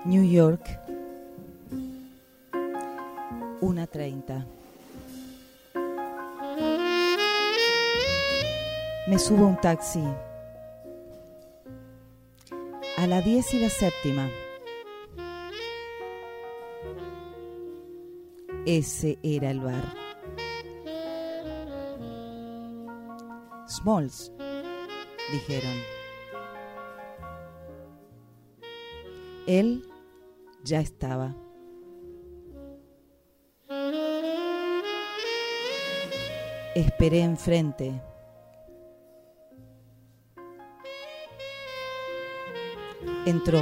New York, 1:30. Me subo a un taxi. A la 10:07. Ese era el bar. Smalls, dijeron. Él ya estaba. Esperé enfrente. Entró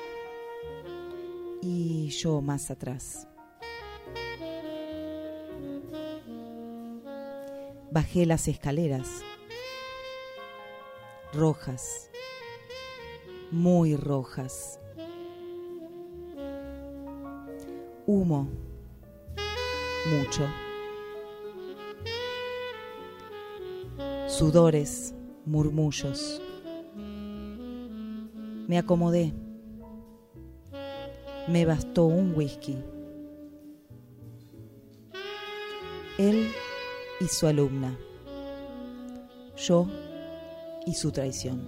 y yo más atrás. Bajé las escaleras, rojas, muy rojas. Humo, mucho. Sudores, murmullos. Me acomodé. Me bastó un whisky. Él y su alumna. Yo y su traición.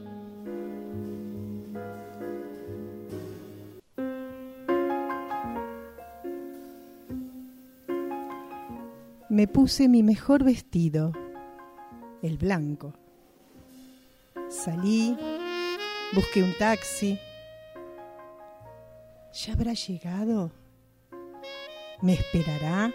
Me puse mi mejor vestido, el blanco. Salí, busqué un taxi. ¿Ya habrá llegado? ¿Me esperará?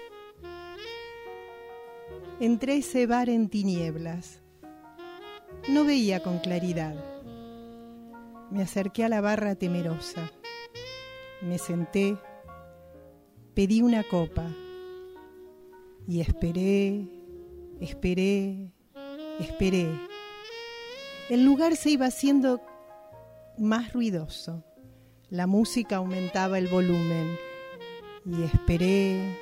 Entré a ese bar en tinieblas. No veía con claridad. Me acerqué a la barra temerosa. Me senté, pedí una copa y esperé. El lugar se iba haciendo más ruidoso. La música aumentaba el volumen y esperé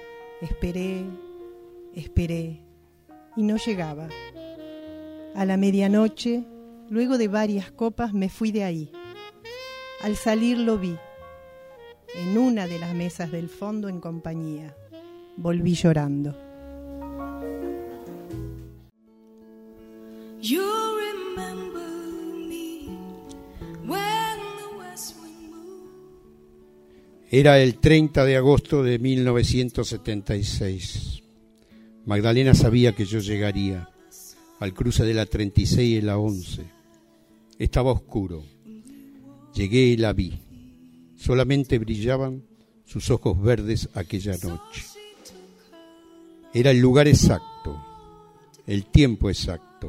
y no llegaba. A la medianoche, luego de varias copas, me fui de ahí. Al salir lo vi, en una de las mesas del fondo en compañía. Volví llorando. Era el 30 de agosto de 1976. Magdalena sabía que yo llegaría al cruce de la 36 y la 11. Estaba oscuro. Llegué y la vi. Solamente brillaban sus ojos verdes aquella noche. Era el lugar exacto, el tiempo exacto.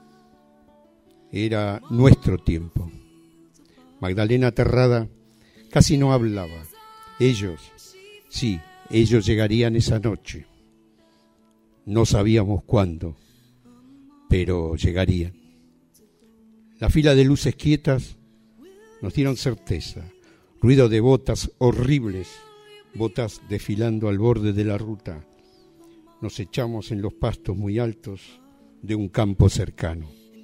Era nuestro tiempo. Magdalena, aterrada, casi no hablaba. Ellos llegarían esa noche. No sabíamos cuándo, pero llegarían. La fila de luces quietas nos dieron certeza. Ruido de botas horribles, botas desfilando al borde de la ruta. Nos echamos en los pastos muy altos de un campo cercano.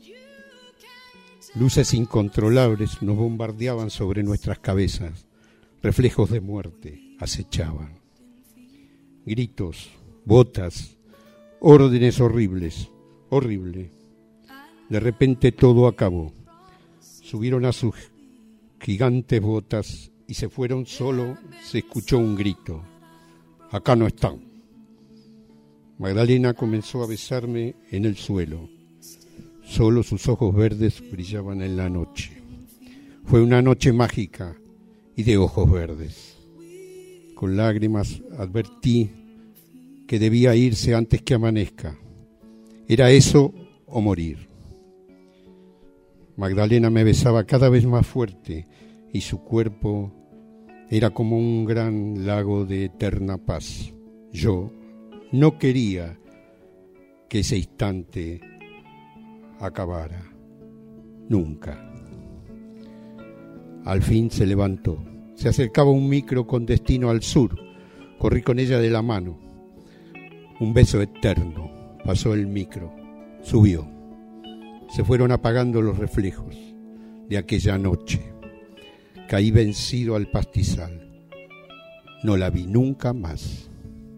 Luces incontrolables nos bombardeaban sobre nuestras cabezas. Reflejos de muerte acechaban. Gritos, botas, órdenes horribles, horrible. De repente todo acabó. Subieron a sus gigantes botas y se fueron. Solo se escuchó un grito. Acá no están. Magdalena comenzó a besarme en el suelo. Solo sus ojos verdes brillaban en la noche. Fue una noche mágica y de ojos verdes. Con lágrimas advertí que debía irse antes que amanezca. Era eso o morir. Magdalena me besaba cada vez más fuerte y su cuerpo era como un gran lago de eterna paz. Yo no quería que ese instante acabara. Nunca. Al fin se levantó. Se acercaba un micro con destino al sur. Corrí con ella de la mano. Un beso eterno. Pasó el micro. Subió. Se fueron apagando los reflejos de aquella noche. Caí vencido al pastizal. No la vi nunca más.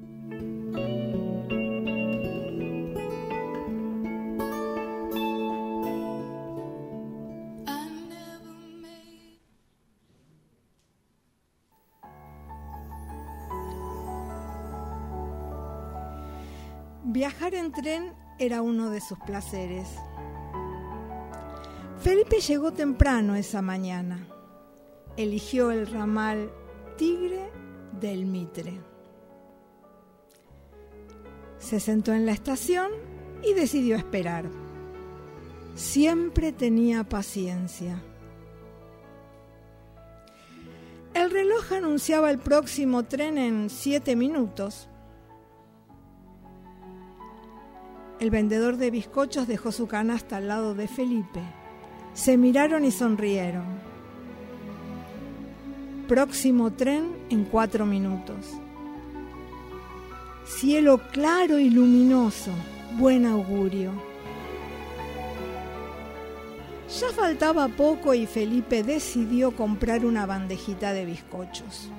Viajar en tren era uno de sus placeres. Felipe llegó temprano esa mañana. Eligió el ramal Tigre del Mitre. Se sentó en la estación y decidió esperar. Siempre tenía paciencia. El reloj anunciaba el próximo tren en 7 minutos. El vendedor de bizcochos dejó su canasta al lado de Felipe. Se miraron y sonrieron. Próximo tren en 4 minutos. Cielo claro y luminoso, buen augurio. Ya faltaba poco y Felipe decidió comprar una bandejita de bizcochos.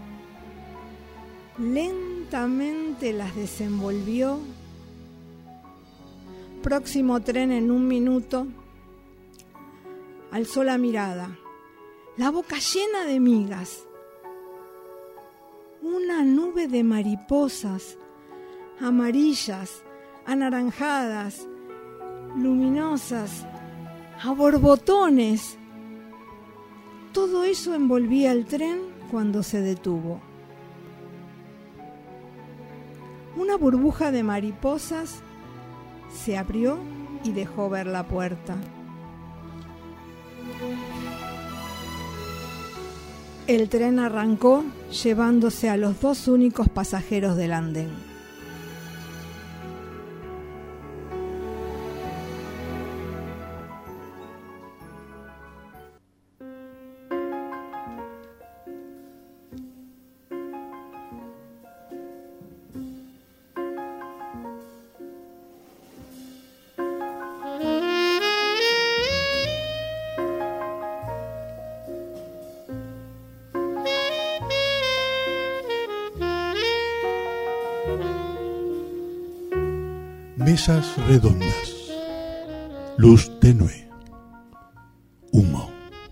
Lentamente las desenvolvió. Próximo tren en 1 minuto. Alzó la mirada, la boca llena de migas. Una nube de mariposas, amarillas, anaranjadas, luminosas, a borbotones. Todo eso envolvía el tren cuando se detuvo. Una burbuja de mariposas se abrió y dejó ver la puerta. El tren arrancó llevándose a los 2 únicos pasajeros del andén. Mesas redondas, luz tenue, humo.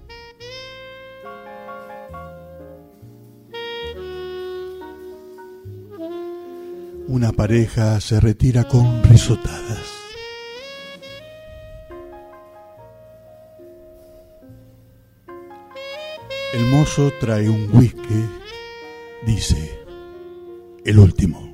Una pareja se retira con risotadas. El mozo trae un whisky, dice, el último.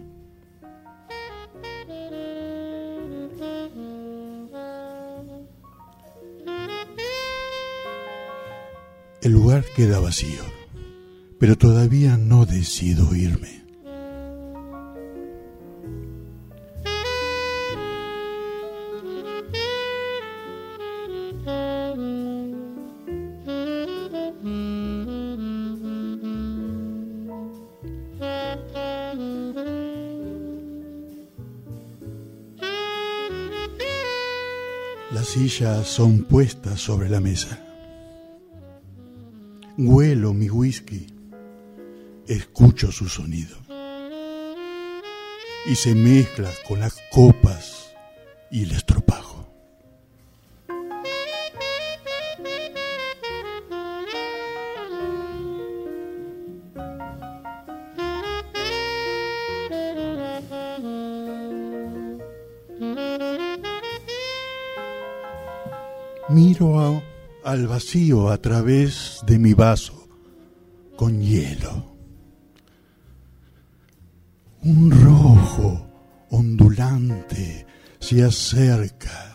El lugar queda vacío, pero todavía no decido irme. Las sillas son puestas sobre la mesa. Huelo mi whisky, escucho su sonido y se mezcla con las copas y el estropajo. Miro al vacío a través de mi vaso con hielo. Un rojo ondulante se acerca.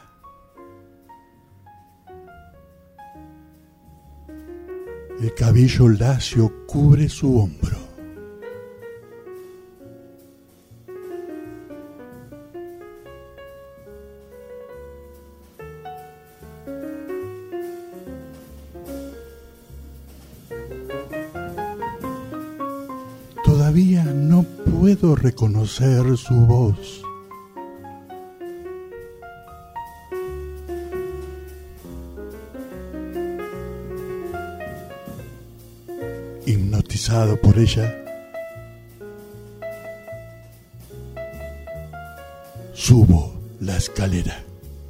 El cabello lacio cubre su hombro. Todavía no puedo reconocer su voz. hipnotizado por ella, subo la escalera.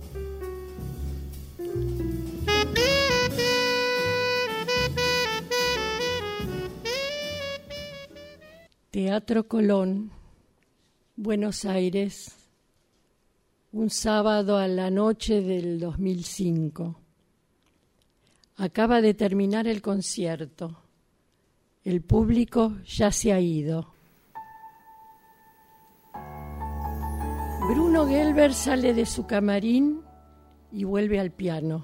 Teatro Colón, Buenos Aires, un sábado a la noche del 2005. Acaba de terminar el concierto. El público ya se ha ido. Bruno Gelber sale de su camarín y vuelve al piano.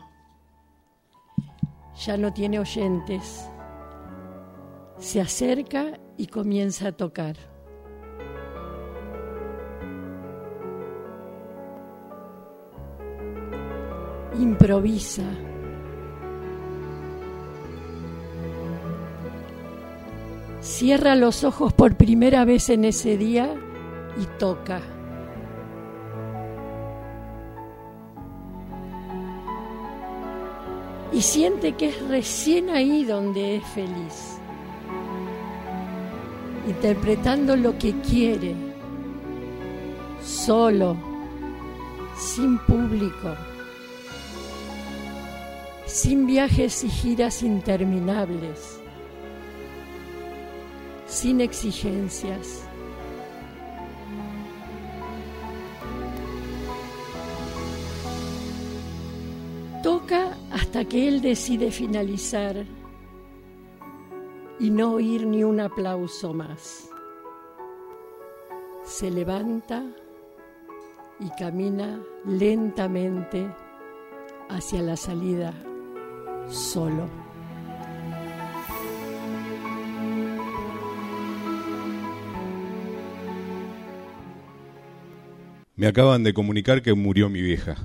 Ya no tiene oyentes. Se acerca y comienza a tocar. Improvisa. Cierra los ojos por primera vez en ese día y toca. Y siente que es recién ahí donde es feliz, interpretando lo que quiere, solo, sin público, sin viajes y giras interminables, sin exigencias. Toca hasta que él decide finalizar y no oír ni un aplauso más. Se levanta y camina lentamente hacia la salida, solo. Me acaban de comunicar que murió mi vieja.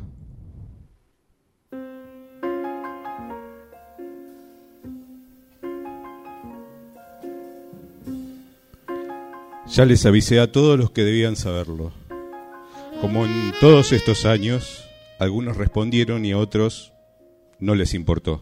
Ya les avisé a todos los que debían saberlo. Como en todos estos años, algunos respondieron y a otros no les importó.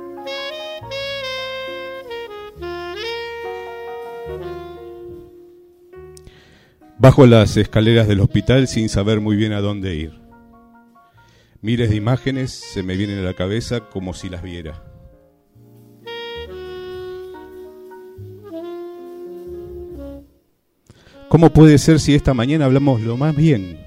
Bajo las escaleras del hospital sin saber muy bien a dónde ir. Miles de imágenes se me vienen a la cabeza como si las viera. ¿Cómo puede ser si esta mañana hablamos lo más bien?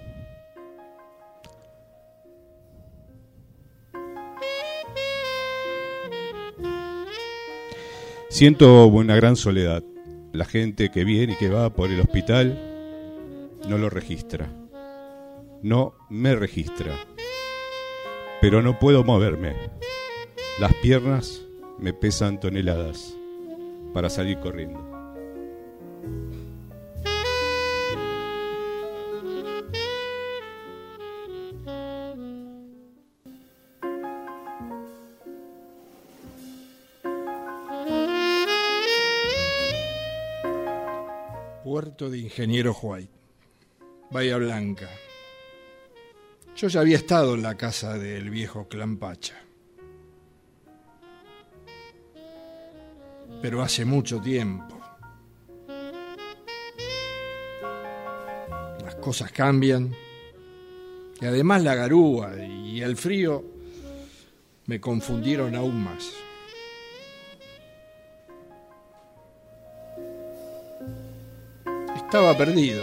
Siento una gran soledad. La gente que viene y que va por el hospital no lo registra. No me registra. Pero no puedo moverme. Las piernas me pesan toneladas para salir corriendo. Puerto de Ingeniero White, Bahía Blanca. Yo ya había estado en la casa del viejo Clampacha, pero hace mucho tiempo. Las cosas cambian y además la garúa y el frío me confundieron aún más. Estaba perdido.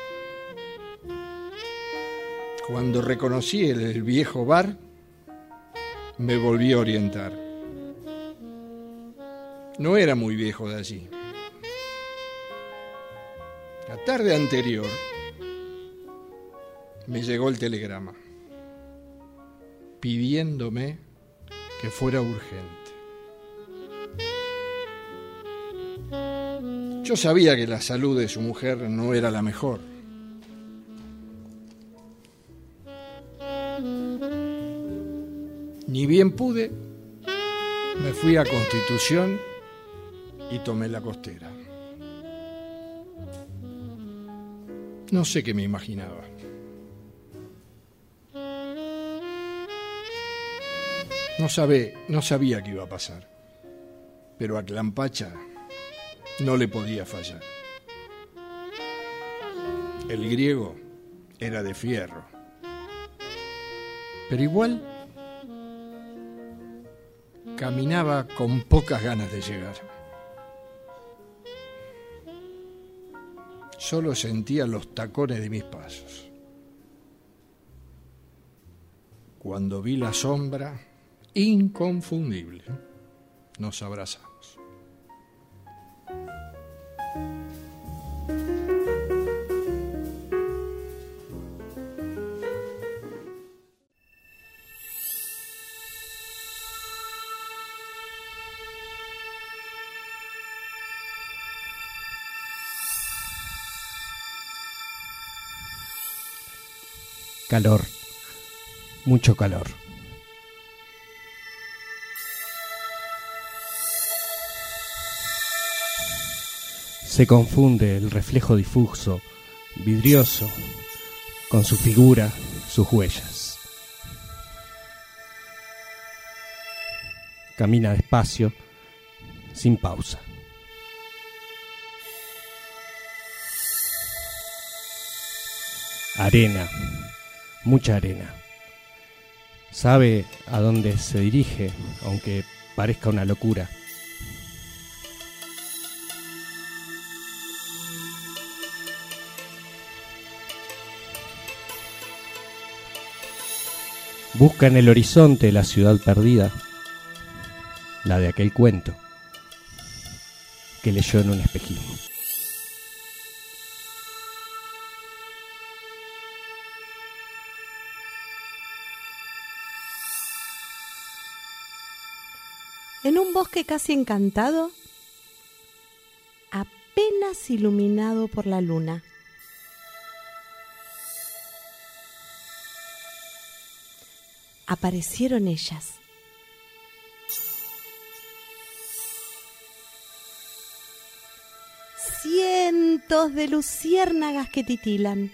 Cuando reconocí el viejo bar, me volví a orientar. No era muy viejo de allí. La tarde anterior me llegó el telegrama pidiéndome que fuera urgente. Yo sabía que la salud de su mujer no era la mejor. Ni bien pude, me fui a Constitución y tomé la costera. No sé qué me imaginaba. No sabía qué iba a pasar, pero a Clampacha no le podía fallar. El griego era de fierro, pero igual caminaba con pocas ganas de llegar. Solo sentía los tacones de mis pasos. Cuando vi la sombra, inconfundible, nos abrazamos. Calor, mucho calor. Se confunde el reflejo difuso, vidrioso, con su figura, sus huellas. Camina despacio, sin pausa. Arena, mucha arena. Sabe a dónde se dirige, aunque parezca una locura. Busca en el horizonte la ciudad perdida, la de aquel cuento que leyó en un espejismo. En un bosque casi encantado, apenas iluminado por la luna, aparecieron ellas. Cientos de luciérnagas que titilan.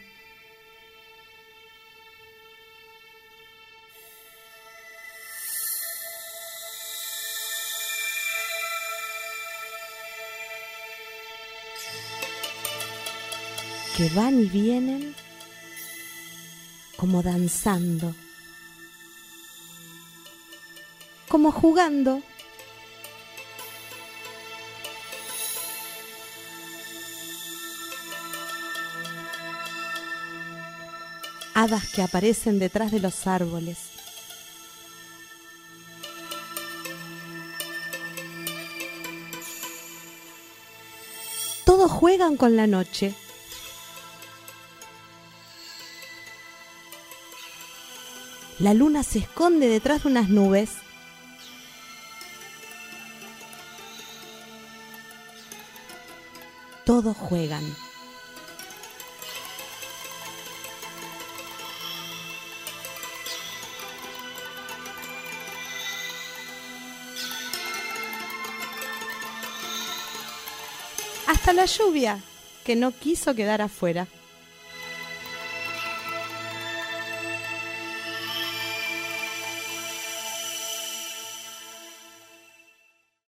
Que van y vienen como danzando, como jugando. Hadas que aparecen detrás de los árboles. Todos juegan con la noche. La luna se esconde detrás de unas nubes. Todos juegan. Hasta la lluvia, que no quiso quedar afuera.